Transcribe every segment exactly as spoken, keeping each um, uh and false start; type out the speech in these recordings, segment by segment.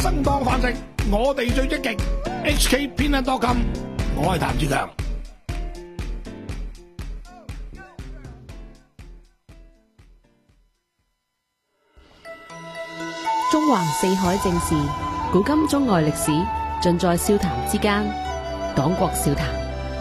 生當飯食，我哋最積極。H K 偏得多金，我係譚志強。 中橫四海正事，古今中外歷史，盡在笑談之間。講國笑談。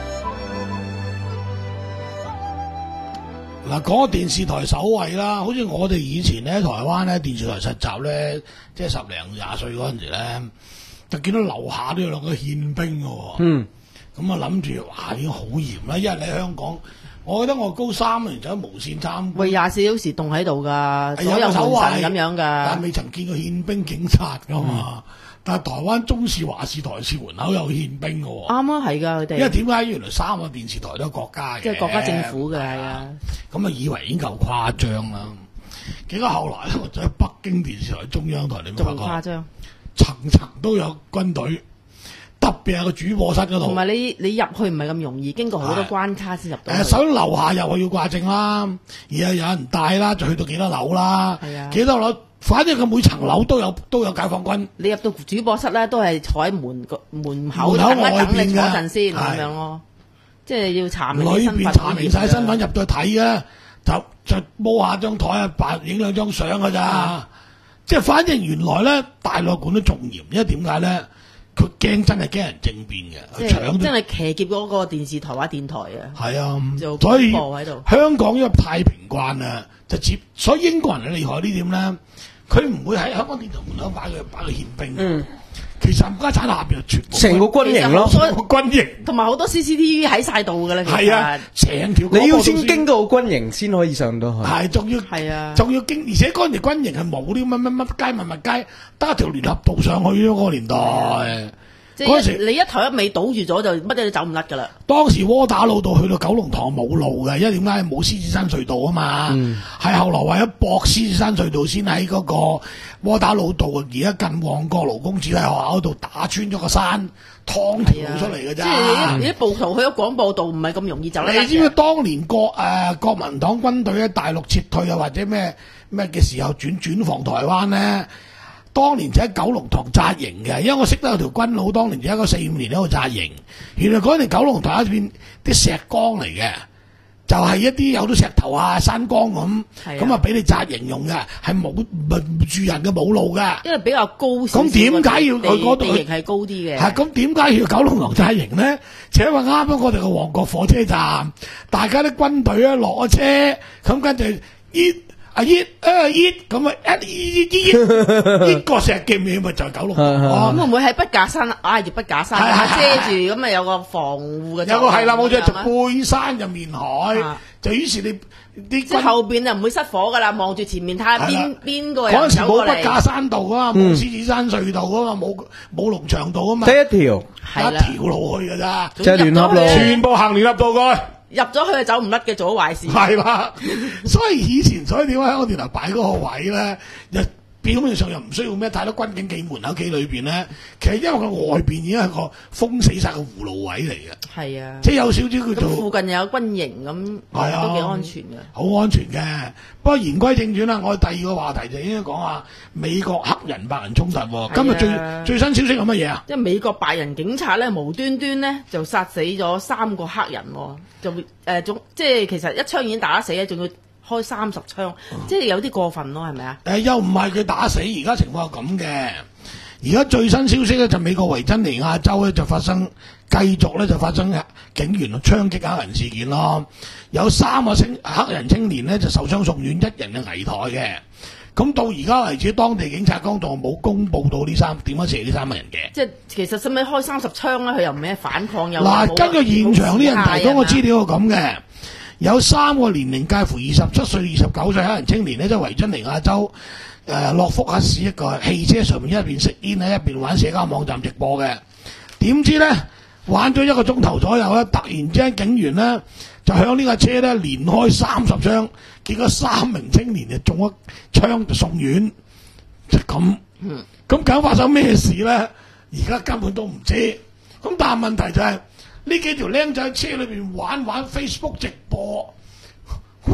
嗱，講電視台守衛啦，好似我哋以前咧，台灣咧電視台實習咧，即係十零廿歲嗰陣時咧，就見到樓下都有兩個憲兵嘅喎。嗯，咁啊諗住，哇，已經好嚴啦，因為你喺香港。我記得我高三年就喺無線參觀， 喂，廿四小時凍喺度噶，所有門神咁樣噶， 但未曾見過憲兵警察噶嘛。嗯、但係台灣中視華視台視門口有憲兵嘅喎。啱啊，係噶佢哋。 因為點解原來三個電視台都係國家嘅， 即係國家政府嘅係啊。 咁啊以為已經夠誇張啦。結果後來咧，我就喺北京電視台、中央台，你發覺仲誇張，層層都有軍隊。特別係個主播室嗰度， 同埋你你入去唔係咁容易，經過好多關卡先入到。 誒，首先樓下又係要掛證啦，然後有人帶啦，就去到幾多樓啦，幾多樓，反正佢每層樓都有都有解放軍。 你入到主播室咧，都係坐喺門個門口等一等你坐陣先咁樣咯，即係要查明身份。裏邊查明晒身份入到去睇嘅， 就就摸下張台啊，扮影兩張相㗎咋，即係反正原來咧大陸管得仲嚴，因為點解咧？佢驚真係驚人政變嘅， 即係真係騎劫嗰個電視台或者電台啊！ 係啊， 就所以喺度香港因為太平慣啊，就接所以英國人嘅厲害呢點咧，佢唔會喺香港電台門口擺個擺個憲兵。嗯，其實冚家鏟下邊全部成個軍營咯， 軍營同埋好多 C C T V 喺晒度㗎啦。 係啊，成條你要先經過軍營先可以上到去。 係，仲要係啊， 仲要經，而且嗰陣時軍營係冇啲乜乜乜街乜乜街，得一條聯合道上去咯。嗰個年代。 嗰陣時你一頭一尾堵住咗，就乜嘢都走唔甩噶啦。 當時窩打老道去到九龍塘冇路嘅，因為點解冇獅子山隧道啊嘛？係、嗯、後來為咗駁獅子山隧道，先喺嗰個窩打老道而家近旺角勞工子弟學校嗰度打穿咗個山，劏條路出嚟嘅啫。即係你啲暴徒去咗廣播道，唔係咁容易走得。 你知唔知當年國誒、呃、國民黨軍隊喺大陸撤退啊，或者咩咩嘅時候轉轉防台灣咧？當年就喺九龍塘紮營嘅，因為我識得有條軍佬，當年就喺個四五年喺度紮營。原來嗰陣九龍塘一片啲石崗嚟嘅，就係、是、一啲有啲石頭啊、山崗咁，咁啊俾你紮營用嘅，係冇住人嘅冇路嘅。 因為比較高， 咁點解要去嗰度？地形係高啲嘅。 係咁點解要九龍塘紮營咧？就因為啱啱我哋個旺角火車站，大家啲軍隊咧落咗車，咁跟住依。啊依啊依咁啊一依依依依個石嘅面咪就係九龍塘。 咁會唔會喺筆架山挨住筆架山遮住，咁咪有個防護嘅？ 有個係啦，冇錯，就背山就面海，就於是你啲即係後邊就唔會失火噶啦，望住前面睇下邊邊個人走過嚟。 嗰陣時冇筆架山道啊嘛，冇獅子山隧道啊嘛，冇冇龍翔道啊嘛， 得一條一條路去㗎咋， 即係聯合路， 全部行聯合道過去。 入咗去就走唔甩嘅，做咗壞事。 係啦，所以以前所以點解香港電台擺嗰個位咧，又表面上又唔需要咩太多軍警企門口企裏邊咧，其實因為佢外邊已經係個封死晒嘅葫蘆位嚟嘅。係啊，即係有少少叫做附近又有軍營咁，係啊，都幾安全嘅。 好安全嘅。不過言歸正傳啦，我哋第二個話題就應該講下美國黑人白人衝突。今日最最新消息係乜嘢啊？ 即係美國白人警察咧，無端端咧就殺死咗三個黑人，就誒總、呃、即係其實一槍已經打死咧，仲要開三十槍，嗯、即係有啲過分咯，係咪啊？誒、 呃，又唔係佢打死，而家情況係咁嘅。而家最新消息咧，就美國維珍尼亞州咧就發生繼續咧就發生警員槍擊黑人事件咯。有三個青黑人青年咧就受傷送院，一人嘅危殆嘅。咁到而家為止，當地警察講到冇公佈到呢三點樣射呢三個人嘅。 即係其實使唔使開三十槍咧？佢又唔咩反抗又嗱，根據現場啲人提供個資料係咁嘅，有三個年齡介乎二十七歲、二十九歲黑人青年咧，即係維珍尼亞州誒諾福克市一個汽車上面一邊食煙咧，一邊玩社交網站直播嘅。點知咧玩咗一個鐘頭左右咧，突然之間警員咧就向呢架車咧連開三十槍，結果三名青年就中咗槍就送院，就咁。嗯，咁究竟發生咩事咧？而家根本都唔知。咁但係問題就係、是、呢幾條僆仔喺車裏邊玩玩 Facebook 直播，喂，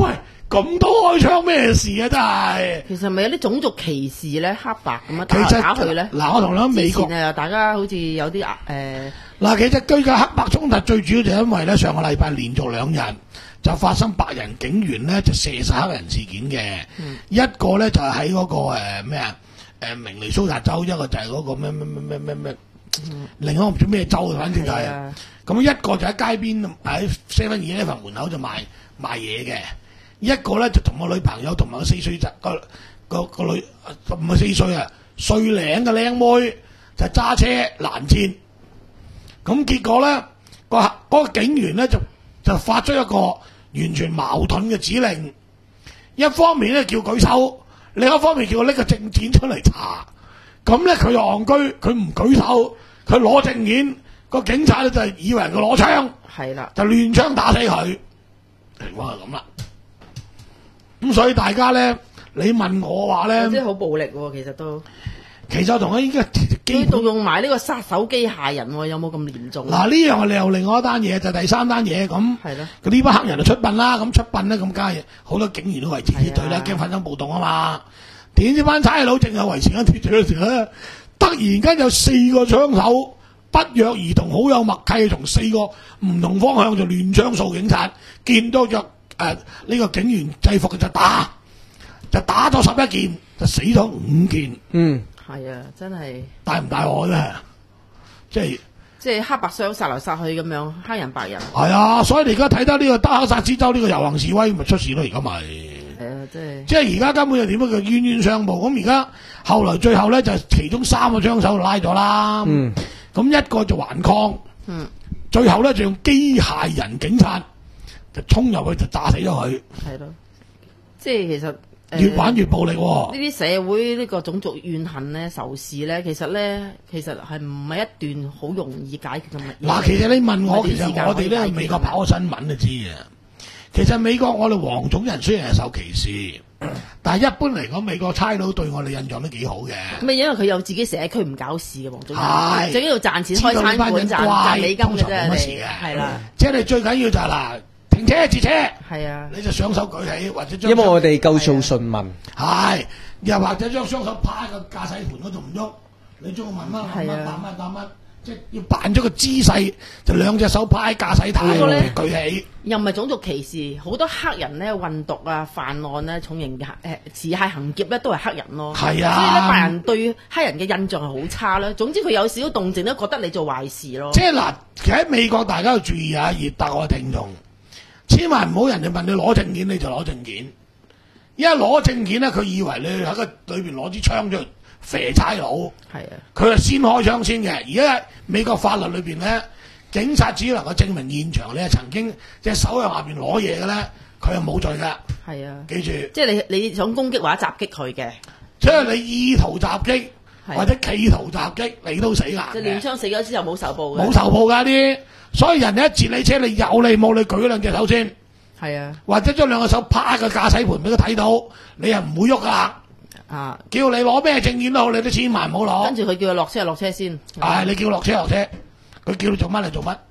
咁多開槍咩事啊？真係。 其實咪有啲種族歧視咧，黑白咁樣其實打嚟打去咧。 嗱，我同你講美國之前啊，大家好似有啲誒。呃嗱，其實居嘅黑白衝突最主要就係因為咧上個禮拜連續兩日就發生白人警員咧就射殺黑人事件嘅， 嗯、 一個咧就係喺嗰個誒咩啊誒明尼蘇達州，一個就係嗰個咩咩咩咩咩咩，另一個唔知咩州，反正就係、是、咁、啊、一個就喺街邊喺 seven eleven 門口就賣賣嘢嘅，一個咧就同個女朋友同埋個四歲仔個個個女唔係四歲啊歲零嘅靚妹就揸車攔截。咁結果咧，個嗰、嗰個警員咧就就發出一個完全矛盾嘅指令，一方面咧叫舉手，另一方面叫我拎個證件出嚟查。咁咧佢又戇居，佢唔舉手，佢攞證件，個警察咧就以為佢攞槍， 係啦， 就亂槍打死佢。情況係咁啦。咁所以大家咧，你問我話咧， 即係好暴力喎，其實都。 其實同佢依家佢動用埋呢個殺手機械人喎，有冇咁嚴重？ 嗱，呢樣係又另外一單嘢，就第三單嘢咁。 係咯。 佢呢班黑人就出殯啦，咁出殯咧咁梗係好多警員都維持秩序啦，驚發生暴動啊嘛。點知班差佬淨係維持緊秩序嘅時候咧，突然間有四個槍手不約而同，好有默契，從四個唔同方向就亂槍掃警察，見到着誒呢個警員制服嘅就打，就打咗十一件，就死咗五件。 嗯。 係啊，真係大唔大鑊啫？即係即係黑白相殺來殺去咁樣，黑人白人。 係啊，所以你而家睇得呢個德克薩斯州呢個遊行示威，咪出事咯？而家咪係啊，即係即係而家根本就點樣叫冤冤相報。咁而家後來最後咧就其中三個槍手拉咗啦。嗯，咁一個就頑抗。嗯，最後咧就用機械人警察就衝入去就炸死咗佢。 係咯，即係其實。 越玩越暴力喎、哦！ 呢啲社會呢個種族怨恨咧、仇視咧，其實咧，其實係唔係一段好容易解決嘅問題。 嗱，其實你問我，其實我哋咧美國跑新聞就知嘅。其實美國我哋黃種人雖然係受歧視，但係一般嚟講，美國差佬對我哋印象都幾好嘅。 咁啊，因為佢有自己社區唔搞事嘅黃種人， 係最緊要賺錢開餐館賺賺美金嘅啫，係啦。 即係你最緊要就係嗱。停車截車， 係啊， 你就雙手舉起或者將， 因為我哋夠數順民， 係又或者將雙手趴喺個駕駛盤嗰度唔喐，你將我問乜問乜答乜答乜，即係要扮咗個姿勢，就兩隻手趴喺駕駛台度舉起。 又唔係種族歧視，好多黑人咧運毒啊、犯案咧、重刑誒持械行劫咧都係黑人咯。 係啊， 所以咧白人對黑人嘅印象係好差啦。總之佢有少少動靜都覺得你做壞事咯。 即係嗱，其實喺美國大家要注意下，熱帶我聽眾。千萬唔好人哋問你攞證件你就攞證件，一攞證件咧，佢以為你喺個裏邊攞支槍出嚟射差佬，係啊，佢係先開槍先嘅。而家美國法律裏邊咧，警察只能夠證明現場你係曾經隻手喺下邊攞嘢嘅咧，佢係冇罪噶。係啊，記住， 即係你你想攻擊或者襲擊佢嘅， 即係你意圖襲擊或者企圖襲擊，你都死硬嘅。 即係亂槍死咗之後冇仇報嘅， 冇仇報㗎啲。所以人哋一截你車，你有你冇你舉兩隻手先， 係啊， 或者將兩個手趴喺個駕駛盤俾佢睇到，你又唔會喐噶啦。啊，叫你攞咩證件都好，你都千萬唔好攞。 跟住佢叫佢落車就落車先。 係、啊、你叫落車落車，佢叫你做乜你做乜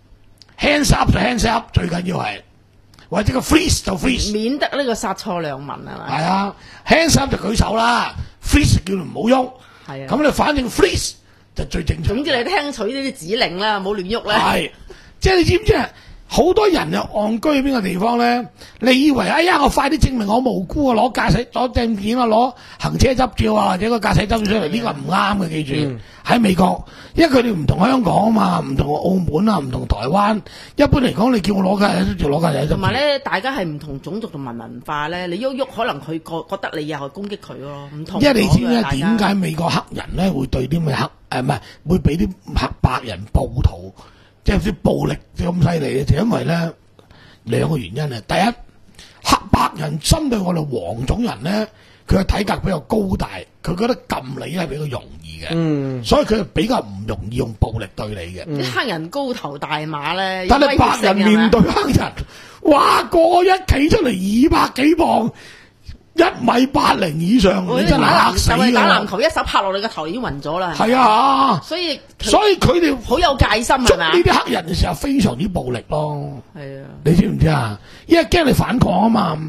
？hands up 就 hands up， 最緊要係，或者個 freeze 就 freeze， 免得呢個殺錯良民係咪？ 係啊 ，hands up 就舉手啦 ，freeze 叫你唔好喐。係啊，咁你反正 freeze。就最正常。 總之你聽取呢啲指令啦，唔好亂喐啦。 係，即係你知唔知啊？好多人又戇居喺邊個地方咧？你以為哎呀，我快啲證明我無辜啊！攞駕駛攞證件啊，攞行車執照啊，或者個駕駛執照出嚟，呢個唔啱嘅。記住喺、嗯、美國，因為佢哋唔同香港啊嘛，唔同澳門啊，唔同台灣。一般嚟講，你叫我攞駕駛執照，攞駕駛執照。同埋咧，大家係唔同種族同埋文化咧，你喐喐可能佢覺覺得你又係攻擊佢咯，唔同。因為你知唔知點解美國黑人咧會對啲咩黑誒唔係會俾啲黑白人暴徒？即係啲暴力咁犀利嘅，就因為咧兩個原因啊。第一，黑白人針對我哋黃種人咧，佢嘅體格比較高大，佢覺得撳你係比較容易嘅，嗯，所以佢比較唔容易用暴力對你嘅。啲、嗯、黑人高頭大馬咧，但係白人面對黑人，哇，個個一企出嚟二百幾磅。一米八零以上，你真係嚇死㗎！就係打籃球，一手拍落你個頭已經暈咗啦。係啊，所以所以佢哋好有戒心係嘛？呢啲黑人嘅時候非常之暴力咯。係啊，你知唔知啊？因為驚你反抗啊嘛。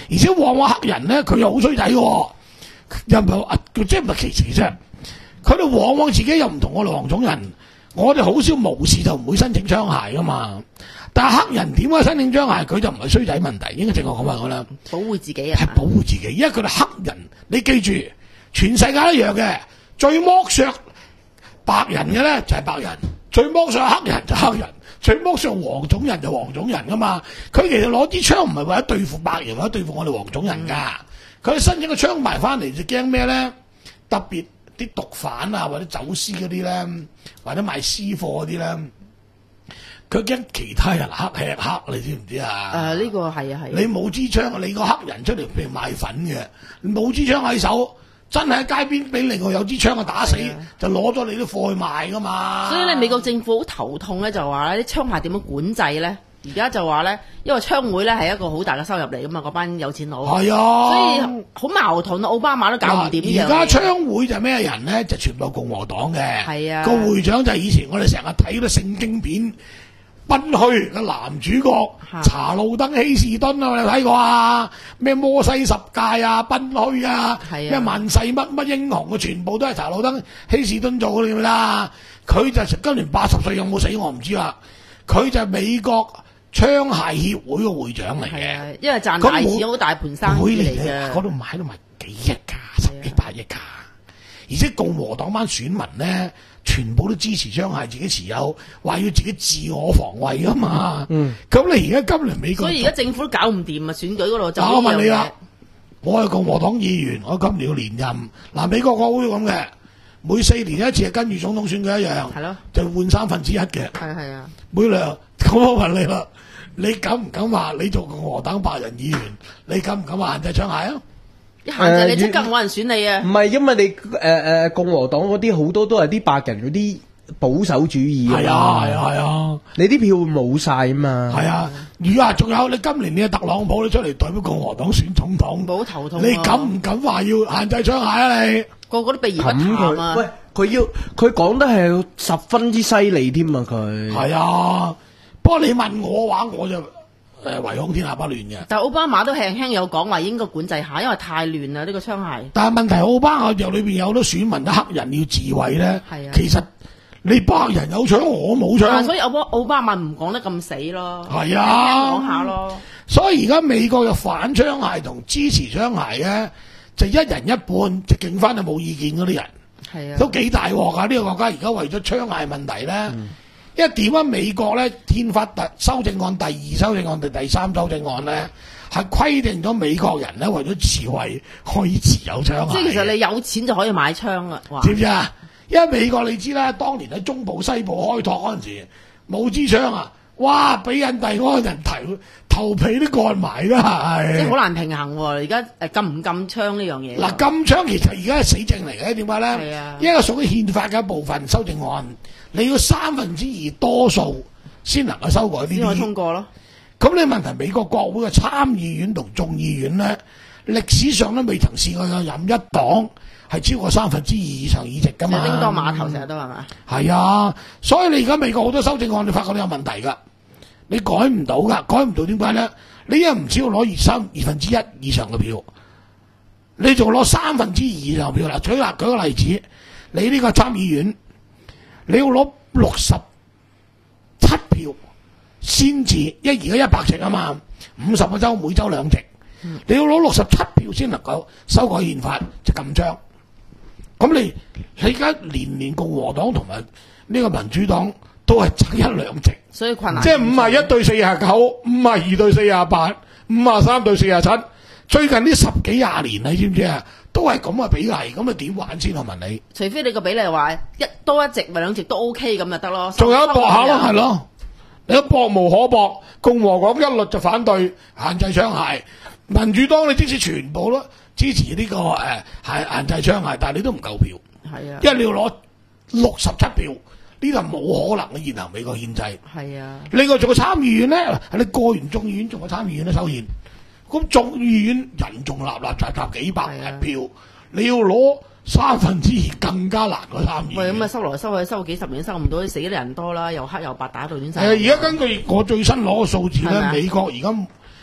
而且往往黑人咧佢又好衰仔嘅喎，又唔係話即係唔係歧視啫。佢哋往往自己又唔同我哋黃種人，我哋好少無事就唔會申請槍械噶嘛。但係黑人點解申請槍械？佢就唔係衰仔問題，應該正確講話我啦， 保護自己啊， 係保護自己，因為佢哋黑人，你記住，全世界一樣嘅，最剝削白人嘅咧就係白人，最剝削黑人就黑人，最剝削黃種人就黃種人噶嘛。佢其實攞支槍唔係為咗對付白人，為咗對付我哋黃種人㗎。佢、嗯、申請個槍埋翻嚟就驚咩咧？特別啲毒販啊，或者走私嗰啲咧，或者賣私貨嗰啲咧。佢驚其他人黑吃黑，你知唔知啊？誒、呃， 呢、這個係啊係。 你冇支槍，你個黑人出嚟譬如賣粉嘅，冇支槍喺手，真係喺街邊俾另外有支槍啊打死，就攞咗你啲貨去賣噶嘛。 所以咧，美國政府好頭痛咧，就話咧啲槍械點樣管制咧？而家就話咧，因為槍會咧係一個好大嘅收入嚟噶嘛，嗰班有錢佬。係啊，所以好矛盾啊！奧巴馬都搞唔掂呢樣嘢。 而家槍會就咩人咧？就全部共和黨嘅。係啊，個會長就係以前我哋成日睇到聖經片。賓虛嘅男主角查路登希士頓啊，你睇過啊？咩摩西十戒啊，賓虛啊，咩萬世乜乜英雄嘅，全部都係查路登希士頓做嘅啦。佢就今年八十歲，有冇死我唔知啦。佢就係美國槍械協會嘅會長嚟嘅， 因為賺大錢好大盤生意嚟嘅。 嗰度買到埋幾億㗎，十幾百億㗎。而且共和黨班選民咧，全部都支持槍械，自己持有，話要自己自我防衛啊嘛。嗯，咁你而家今年美國， 所以而家政府都搞唔掂啊！選舉嗰度就我問你啦，我係共和黨議員，我今年要連任。嗱，美國國會咁嘅，每四年一次係跟住總統選舉一樣，係咯，就換三分之一嘅。係係啊，每兩咁我問你啦，你敢唔敢話你做共和黨白人議員？你敢唔敢話限制槍械啊？ 一限制你即刻冇人選你啊！ 唔係，因為你誒誒、呃、共和黨嗰啲好多都係啲白人嗰啲保守主義啊。係啊係啊係啊！你啲票冇晒啊嘛。係啊，如果仲有你今年你特朗普你出嚟代表共和黨選總統， 冇頭痛、啊。 你敢唔敢話要限制槍械啊？你個個都避而不談啊！ 喂，佢要佢講得係十分之犀利添啊！佢係啊，不過你問我話我就。誒，唯恐天下不亂嘅。 但係奧巴馬都輕輕有講話應該管制下，因為太亂啦呢、這個槍械。 但係問題奧巴馬又裏邊有好多選民啲黑人要自衛咧。係啊。其實你白人有槍，我冇槍。 所以奧巴奧巴馬唔講得咁死咯。 係啊。 講下咯。 所以而家美國嘅反槍械同支持槍械咧，就一人一半，就剩翻就冇意見嗰啲人。係啊。都幾大鑊㗎！呢、這個國家而家為咗槍械問題咧。嗯因為點解美國咧憲法第修正案第二修正案定第三修正案咧，係規定咗美國人咧為咗自衛可以持有槍械。 即係其實你有錢就可以買槍啦。 知唔知啊？因為美國你知啦，當年喺中部西部開拓嗰陣時冇支槍啊，哇！俾印第安人頭頭皮都割埋啦，係。 即係好難平衡喎！而家誒禁唔禁槍呢樣嘢？ 嗱，禁槍其實而家係死症嚟嘅，點解咧？係啊，因為屬於憲法嘅一部分修正案。你要三分之二多數先能夠修改呢啲，先可以通過咯。咁你問題美國國會嘅參議院同眾議院咧，歷史上都未曾試過有任一黨係超過三分之二以上議席噶嘛。 叮當碼頭成日都係嘛？ 係啊，所以你而家美國好多修正案，你發覺都有問題噶，你改唔到噶，改唔到點解咧？你又唔只要攞二三二分之一以上嘅票，你仲攞三分之二以上票啦。舉例舉個例子，你呢個參議院。你要攞六十七票先至，因為而家一百席啊嘛，五十個州每州兩席，嗯、你要攞六十七票先能夠修改憲法就禁槍。咁你你而家年年共和黨同埋呢個民主黨都係爭一兩席， 所以困難。 即係五十一對四十九，五十二對四十八，五十三對四十七。最近呢十幾廿年你知唔知啊？都係咁嘅比例，咁啊點玩先？我問你， 除非你個比例話一多一席咪兩席都 OK 咁就得咯。 仲有一搏下咯，係咯，你一搏無可搏，共和黨一律就反對限制槍械，民主黨你即使全部都支持呢、這個誒限限制槍械，但係你都唔夠票，係啊，因為你要攞六十七票，呢度冇可能嘅現行美國憲制。係啊，另外仲有參議院咧，你過完眾議院仲有參議院都收現。咁眾議院人仲立立雜雜幾百人票，啊、你要攞三分之二更加難過參議院。喂，咁啊收來收去收幾十年收唔到，死啲人多啦，又黑又白打到亂晒。誒，而家根據我最新攞嘅數字咧，美國而家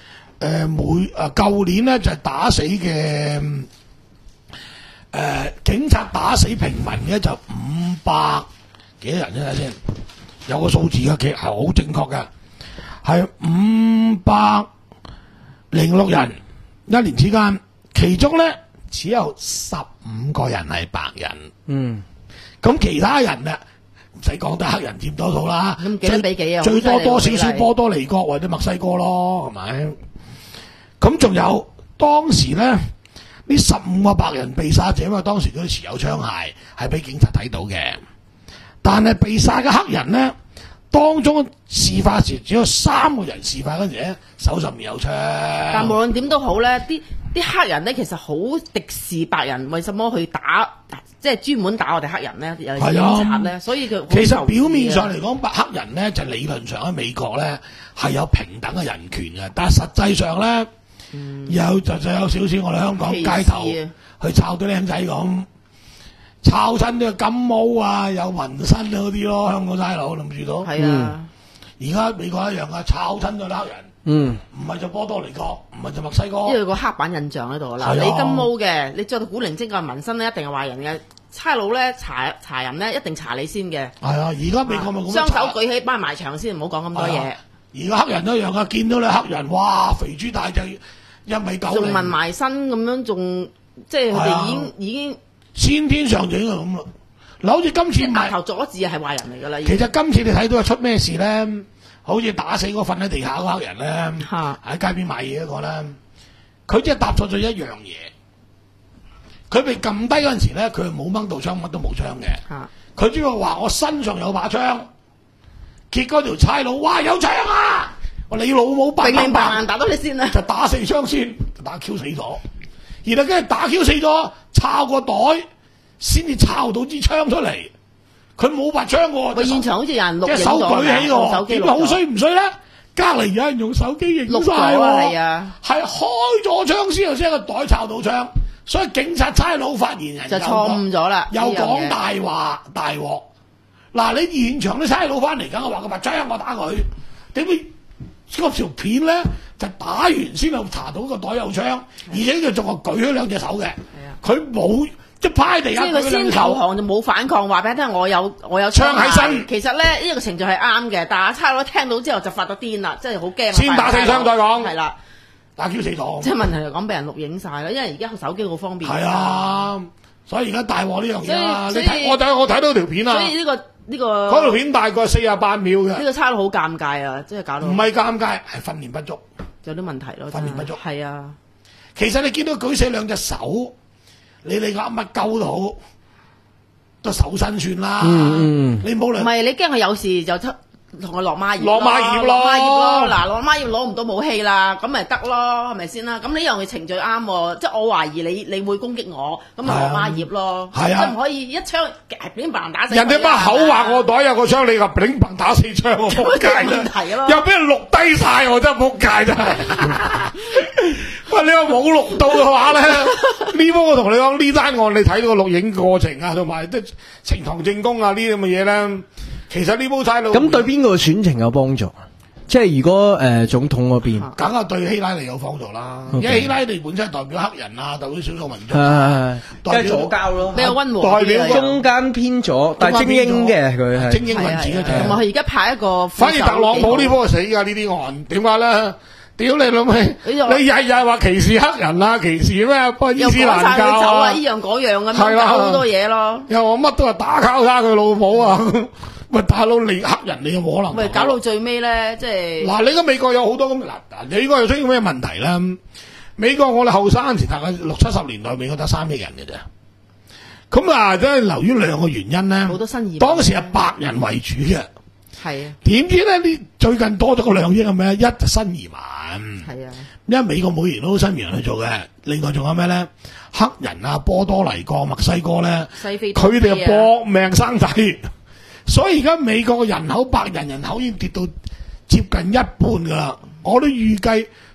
誒每誒舊年咧就係打死嘅誒、呃、警察打死平民嘅就五百幾多人啫先，有個數字嘅，其實係好正確嘅，係五百零六人一年之間，其中咧只有十五個人係白人， 嗯， 咁其他人啊唔使講得黑人佔多數啦， 咁幾多比幾啊？ 最多多少少波多黎各或者墨西哥咯，係咪？咁仲有當時咧，呢十五個白人被殺者，因為當時佢持有槍械，係俾警察睇到嘅。但係被殺嘅黑人咧，當中事發時只有三個人事發嗰陣時咧，手上面有槍。 但無論點都好咧，啲啲黑人咧其實好敵視白人，為什麼去打？即係專門打我哋黑人咧，有警察咧，所以佢其實表面上嚟講，白黑人咧就理論上喺美國咧係有平等嘅人權嘅，但係實際上咧。嗯、有就就有少少我哋香港街頭去抄啲僆仔咁，抄親啲金毛啊，有紋身嗰啲咯，香港差佬諗住到。係啊，而家、嗯、美國一樣啊，抄親咗黑人。嗯，唔係就波多黎各，唔係就墨西哥。因為個刻板印象喺度啦。你金毛嘅，你着到古靈精怪紋身咧，一定係壞人嘅。差佬咧查查人咧，一定查你先嘅。係啊，而家美國咪咁。雙手舉起，掹埋牆先，唔好講咁多嘢。而家黑人都一樣啊，見到你黑人，哇，肥豬大隻。一米九，仲紋埋身咁樣，仲即係佢哋已經、啊、已經先天上就應該咁咯。嗱，好似今次大頭佐治係壞人嚟㗎啦。其實今次你睇到係出咩事咧？好似打死嗰瞓喺地下嗰黑人咧，喺、啊、街邊買嘢嗰個咧，佢即係搭錯咗一樣嘢。佢被撳低嗰陣時咧，佢冇掹到槍，乜都冇槍嘅。佢只係話我身上有把槍，結果條差佬哇有槍啊！你老母白明白白打到你先啦，就打四槍先，就打 Q 死咗，然後跟住打 Q 死咗，抄個袋先至抄到支槍出嚟。佢冇把槍喎，個現場好似有人錄影咗，隻手舉起喎，點解好衰唔衰咧？隔離有人用手機影曬喎，係啊，係開咗槍先又先個袋抄到槍，所以警察差佬發言人就錯誤咗啦，又講大話大鑊。嗱，你現場啲差佬翻嚟梗係話佢把槍我打佢，點會？嗰條片咧就打完先有查到個袋有槍，而且佢仲係舉咗兩隻手嘅。佢冇即係趴喺地下。即係佢先投降就冇反抗，話俾你聽我有我有槍喺身。其實咧呢、呢個程序係啱嘅，但係差佬聽到之後就發咗癲啦，真係好驚。先打四槍再講。係啦，打 Q 死咗。即係問題係講俾人錄影晒啦，因為而家手機好方便。係啊，所以而家大鑊呢樣嘢啊！你睇我睇我睇到條片啊。所以呢、呢個。呢、這個嗰條片大概四十八秒嘅，呢個差佬好尷尬啊！即係搞到唔係尷尬，係訓練不足，有啲問題咯。訓練不足係啊，其實你見到舉死兩隻手，你你噏乜鳩都好，都手身算啦。嗯嗯，你冇理唔係你驚佢有事就出。同佢落孖葉落孖葉咯，落孖葉咯，嗱落孖葉攞唔到武器啦，咁咪得咯，係咪先啦？咁呢樣嘅程序啱喎，即係我懷疑你你會攻擊我，咁咪落孖葉咯，即係唔可以一槍乒乓打死。人哋把口話我袋有個槍，你話乒乓打死槍，我仆街啦！又俾人錄低晒，我真係仆街真係。喂，你話冇錄到嘅話咧，呢波我同你講呢單案，你睇到個錄影過程啊，同埋即係呈堂證供啊呢啲咁嘅嘢咧。其實呢鋪差佬咁對邊個選情有幫助？即係如果誒、呃、總統嗰邊，梗係對希拉里有幫助啦。Okay. 因為希拉里本身係代表黑人啊，代表少數民族，代表左膠咯，比較溫和，代表中間偏左，但係精英嘅佢係精英分子嘅。同埋佢而家派一個，反而特朗普呢波死㗎呢啲案，點解咧？屌你老味！你日日話歧視黑人啊，歧視咩？不過伊斯蘭教啊，呢樣嗰樣咁樣，搞好多嘢咯。又我乜都話打交叉佢老母啊！喂，大佬你黑人你有冇可能？喂，搞到最尾咧，即係嗱，你而家美國有好多咁嗱嗱，你應該又出現咩問題咧？美國我哋後生嗰陣時，大概六七十年代，美國得三億人嘅啫。咁啊，真係流於兩個原因咧。好多新移民，當時係白人為主嘅。係啊。點知咧？呢最近多咗個兩億係咩？一就新移民。係啊。因為美國每年都好新移民去做嘅。另外仲有咩咧？黑人啊，波多黎各、墨西哥咧，佢哋就搏命生仔。所以而家美國嘅人口白人人口已經跌到接近一半噶啦，我都預計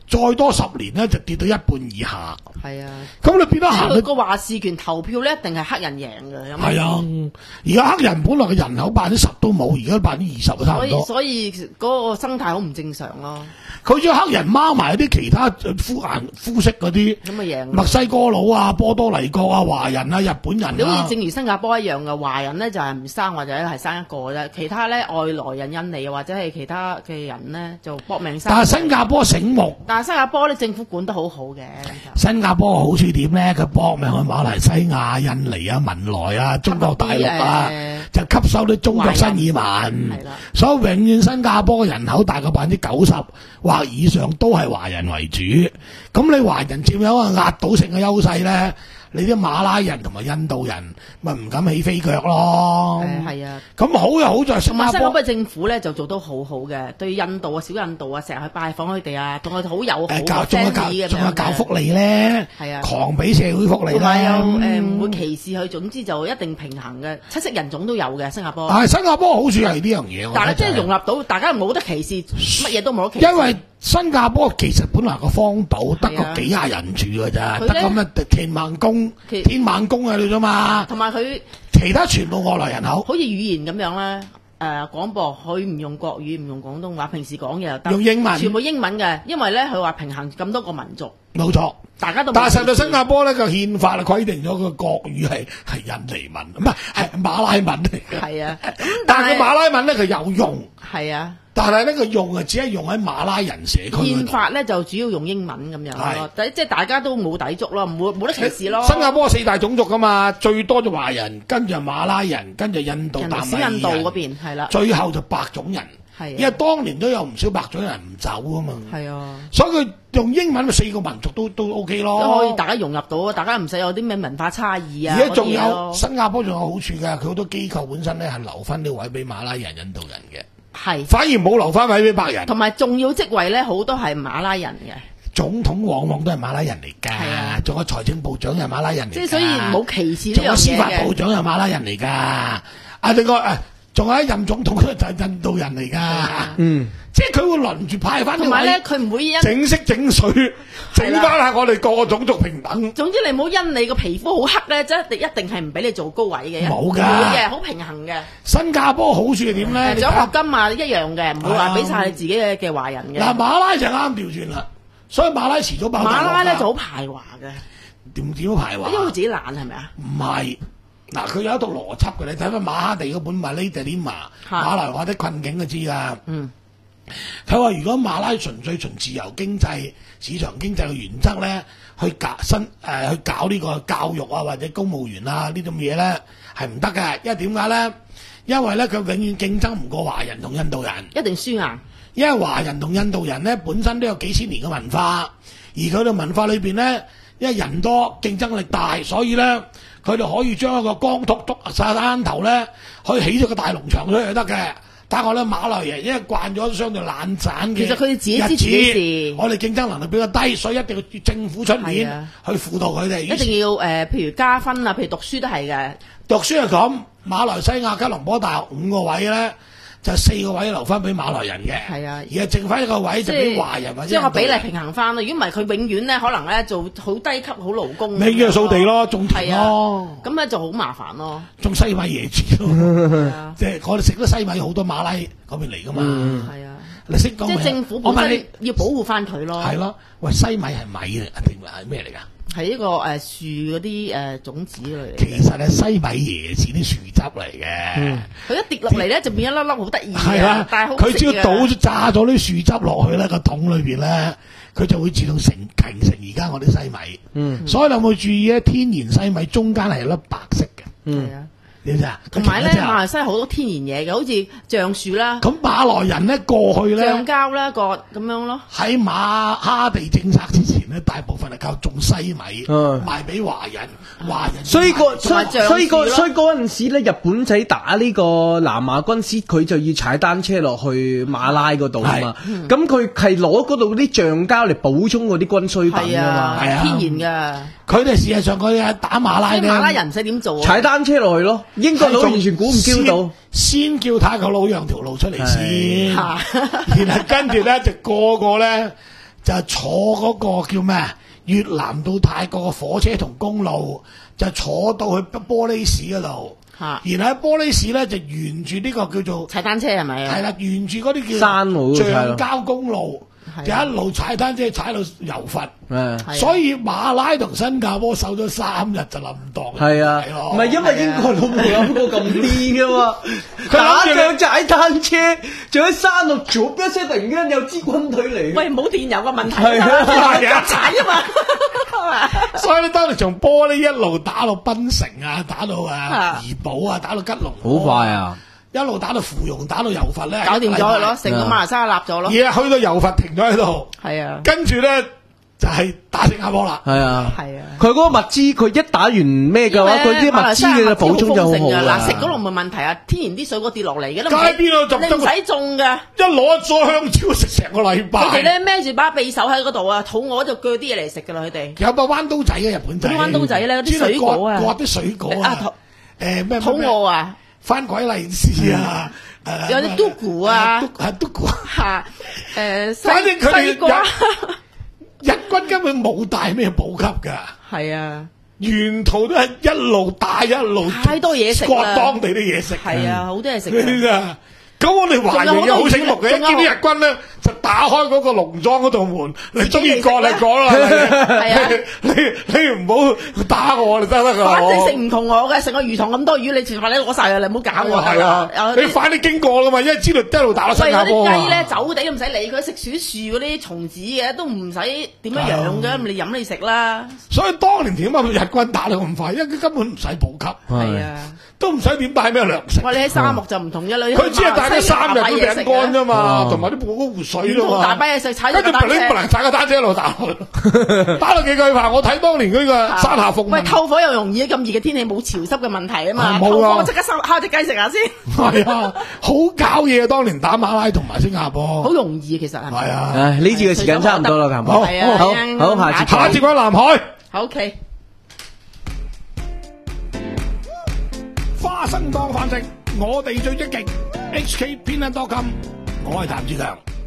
再多十年咧就跌到一半以下。 係啊， 咁你變咗行佢個話事權投票咧，一定係黑人贏嘅。 係啊，而家黑人本來嘅人口百分之十都冇，而家百分之二十差唔多。 所以所以嗰個生態好唔正常咯。 佢將黑人孖埋啲其他膚顏膚色嗰啲， 咁咪贏。 墨西哥佬啊、波多黎各啊、華人啊、日本人啊， 你好似正如新加坡一樣嘅，華人咧就係唔生或者係生一個啫，其他咧外來人、印尼或者係其他嘅人咧就搏命生。 但係新加坡醒目， 但係新加坡咧政府管得好好嘅。 新加坡好處點咧？佢搏命去馬來西亞、印尼啊、文萊啊、中國大陸啊，就吸收啲中國新移民。所以永遠新加坡嘅人口大概百分之九十或以上都係華人為主。咁你華人佔有一個壓倒性嘅優勢咧，你啲馬拉人同埋印度人咪唔敢起飛腳咯。 誒係啊， 咁好又好在新加坡， 新加坡政府咧就做得好好嘅，對印度啊、小印度啊，成日去拜訪佢哋啊，同佢哋好友好嘅 friendly 嘅。 仲有搞福利咧， 係啊， 狂俾社會福利啦。 同埋又誒唔會歧視佢，總之就一定平衡嘅，七色人種都有嘅新加坡。 係新加坡好處係呢樣嘢， 但係即係容納到大家冇得歧視，乜嘢都冇得歧視。 因為新加坡其實本來個荒島得個幾廿人住㗎咋，得咁嘅天猛宮、天猛宮喺度啫嘛。 同埋佢其他全部外來人口， 好似語言咁樣咧。誒廣播佢唔用國語，唔用廣東話，平時講嘢又得， 用英文， 全部英文嘅，因為咧佢話平衡咁多個民族。 冇錯， 大家都。 但係實在新加坡咧個憲法規定咗個國語係係印尼文，唔係係馬拉文嚟嘅。 係啊， 但係個馬拉文咧佢有用。 係啊。 但係呢個用啊，只係用喺馬拉人社區。 憲法咧就主要用英文咁樣咯，即係大家都冇抵觸咯，冇冇得歧視咯。 新加坡四大種族噶嘛，最多就華人，跟住馬拉人，跟住印度、大小印度嗰邊係啦， 最後就白種人。 係， 因為當年都有唔少白種人唔走啊嘛。 係啊， 所以佢用英文四個民族都都 OK 咯， 都可以大家融入到，大家唔使有啲咩文化差異啊。 而家仲有新加坡仲有好處㗎，佢好多機構本身咧係留翻啲位俾馬拉人、印度人嘅。係，反而冇留翻位俾白人。 同埋重要職位咧，好多係馬拉人嘅。 總統往往都係馬拉人嚟㗎，仲有財政部長又係馬拉人嚟㗎。 即係所以冇歧視呢樣嘢嘅。 仲有司法部長又係馬拉人嚟㗎。啊，另外誒，仲有一任總統就係印度人嚟㗎。嗯，即係佢會輪住派翻。 同埋咧，佢唔會因整色整水，整翻下我哋個個種族平等。 總之你唔好因你個皮膚好黑咧，即係一定係唔俾你做高位嘅。 冇㗎， 會嘅，好平衡嘅。 新加坡好處係點咧？ 獎學金啊一樣嘅，唔會話俾晒你自己嘅嘅華人嘅。 嗱，馬拉就啱調轉啦，所以馬拉遲早爆大鑊。 馬拉咧就好排華嘅。 點點排華？ 因為佢自己懶係咪啊？ 唔係，嗱佢有一套邏輯嘅，你睇翻馬哈地嗰本《馬拉地點馬馬來亞的困境》就知啦。嗯。佢話：如果馬拉純粹循自由經濟、市場經濟嘅原則咧，去搞新誒、呃、去搞呢個教育啊，或者公務員啊呢種嘢咧，係唔得嘅。因為點解咧？因為咧佢永遠競爭唔過華人同印度人， 一定輸硬。 因為華人同印度人咧本身都有幾千年嘅文化，而佢哋文化裏邊咧，因為人多競爭力大，所以咧佢哋可以將一個光禿禿沙灘頭咧，可以起咗個大農場出去就得嘅。但係我哋馬來人因為慣咗相對懶散嘅， 其實佢哋自己知自己事， 我哋競爭能力比較低，所以一定要政府出面去輔導佢哋。 一定要誒、呃，譬如加分啊，譬如讀書都係嘅。 讀書係咁，馬來西亞吉隆坡大學五個位咧，就四個位留翻俾馬來人嘅。係啊，而係剩翻一個位就俾華人或者。即係個比例平衡翻咯。如果唔係，佢永遠咧可能咧做好低級好勞工。永遠掃地咯，種田咯。咁咧就好麻煩咯。種西米椰子咯，即係我哋食咗西米好多馬拉嗰邊嚟噶嘛。係啊，你識講？即係政府本身要保護翻佢咯。係咯，喂，西米係米啊定係咩嚟㗎？係一個誒、呃、樹嗰啲誒種子嚟。其實係西米椰子啲樹汁嚟嘅。佢、嗯、一跌落嚟咧，就變一粒粒好得意嘅。係啊，但係好食嘅。佢只要倒咗榨咗啲樹汁落去咧，個桶裏邊咧，佢就會自動成形成而家我啲西米。嗯。所以你有冇注意咧？天然西米中間係粒白色嘅。嗯。係啊。同埋咧，馬來西亞好多天然嘢嘅，好似橡樹啦。咁馬來人咧過去咧，橡膠啦個咁樣咯。喺馬哈地政策之前咧，大部分係靠種西米，嗯、賣俾華人，華人。所以個所以所以個所以嗰陣時咧，日本仔打呢個南亞軍師，佢就要踩單車落去馬拉嗰度啊嘛。咁佢係攞嗰度啲橡膠嚟補充嗰啲軍需品啊嘛，係啊，天然㗎。佢哋事實上佢係打馬拉咧，馬拉人唔使點做，踩單車落去咯。英國佬完全估唔叫到，先叫泰國佬讓條路出嚟先，然後跟住咧就個個咧就係坐嗰個叫咩啊？越南到泰國嘅火車同公路，就坐到去玻璃市嗰度。 嚇！ 然後喺玻璃市咧就沿住呢個叫做踩單車係咪啊？ 係啦，沿住嗰啲叫山路橡膠公路，就一路踩單車踩到柔佛。所以馬拉同新加坡守咗三日就冧檔。 係啊，唔係因為英國佬冇諗過咁癲噶嘛，打仗踩單車，仲喺山路左一聲，突然間有支軍隊嚟。 喂，冇電油嘅問題， 係啊， 踩啊嘛。 所以咧，當你從玻璃一路打到檳城啊，打到啊怡保啊，打到吉隆坡， 好快啊！ 一路打到芙蓉，打到柔佛咧， 搞掂咗佢咯，成個馬來西亞立咗咯。 而家去到柔佛停咗喺度， 係啊， 跟住咧就係打新加坡啦。 係啊， 係啊，佢嗰個物資，佢一打完咩嘅話，佢啲物資嘅補充就好好嗱，食嗰度冇問題啊，天然啲水果跌落嚟嘅都唔街邊度你唔使種㗎， 一攞一梳香蕉食成個禮拜。 佢哋咧孭住把匕首喺嗰度啊，肚餓就鋸啲嘢嚟食㗎啦，佢哋有把彎刀仔嘅日本仔， 彎刀仔咧，啲水果啊， 割啲水果啊，誒咩肚餓啊， 番鬼利是啊。 有啲嘟咕啊， 係嘟咕嚇，誒， 反正佢哋西瓜， 日軍根本冇帶咩補給㗎， 係啊， 沿途都係一路打一路太多嘢食啦， 割當地啲嘢食， 係啊，好多嘢食㗎。 咁我哋華人又好醒目嘅，一見啲日軍咧就打開嗰個農莊嗰道門，你中意割你割啦，係啊，你你唔好打我，你得得㗎。 反正食唔同我嘅，成個魚塘咁多魚，你全部你攞晒啊！你唔好搞我。 係啊，你快啲經過啦嘛，因為知道一路打到新加坡啊。 喂，嗰啲雞咧走地都唔使理佢，食鼠樹嗰啲蟲子嘅都唔使點樣養嘅，你飲你食啦。所以當年點解日軍打到咁快？因為佢根本唔使補給，係啊，都唔使點帶咩糧食。喂，你喺沙漠就唔同一類，佢只係帶咗三日啲餅乾啫嘛，同埋啲補湖水啫嘛。大把嘢食，踩咗個單車，跟住不踩個單車一路打去，打到幾句話。我睇當年嗰個山下鳳。喂，透火又容易，咁熱嘅天氣冇潮濕嘅問題啊嘛。冇啊，我即刻烤隻雞食下先。係啊，好搞嘢啊！當年打馬拉同埋新加坡，好容易其實係。係啊，唉，呢次嘅時間差唔多啦，好，好，好，下次下次講南海。OK。花生當飯食，我哋最積極。H K 偏袒多金，我係譚志強。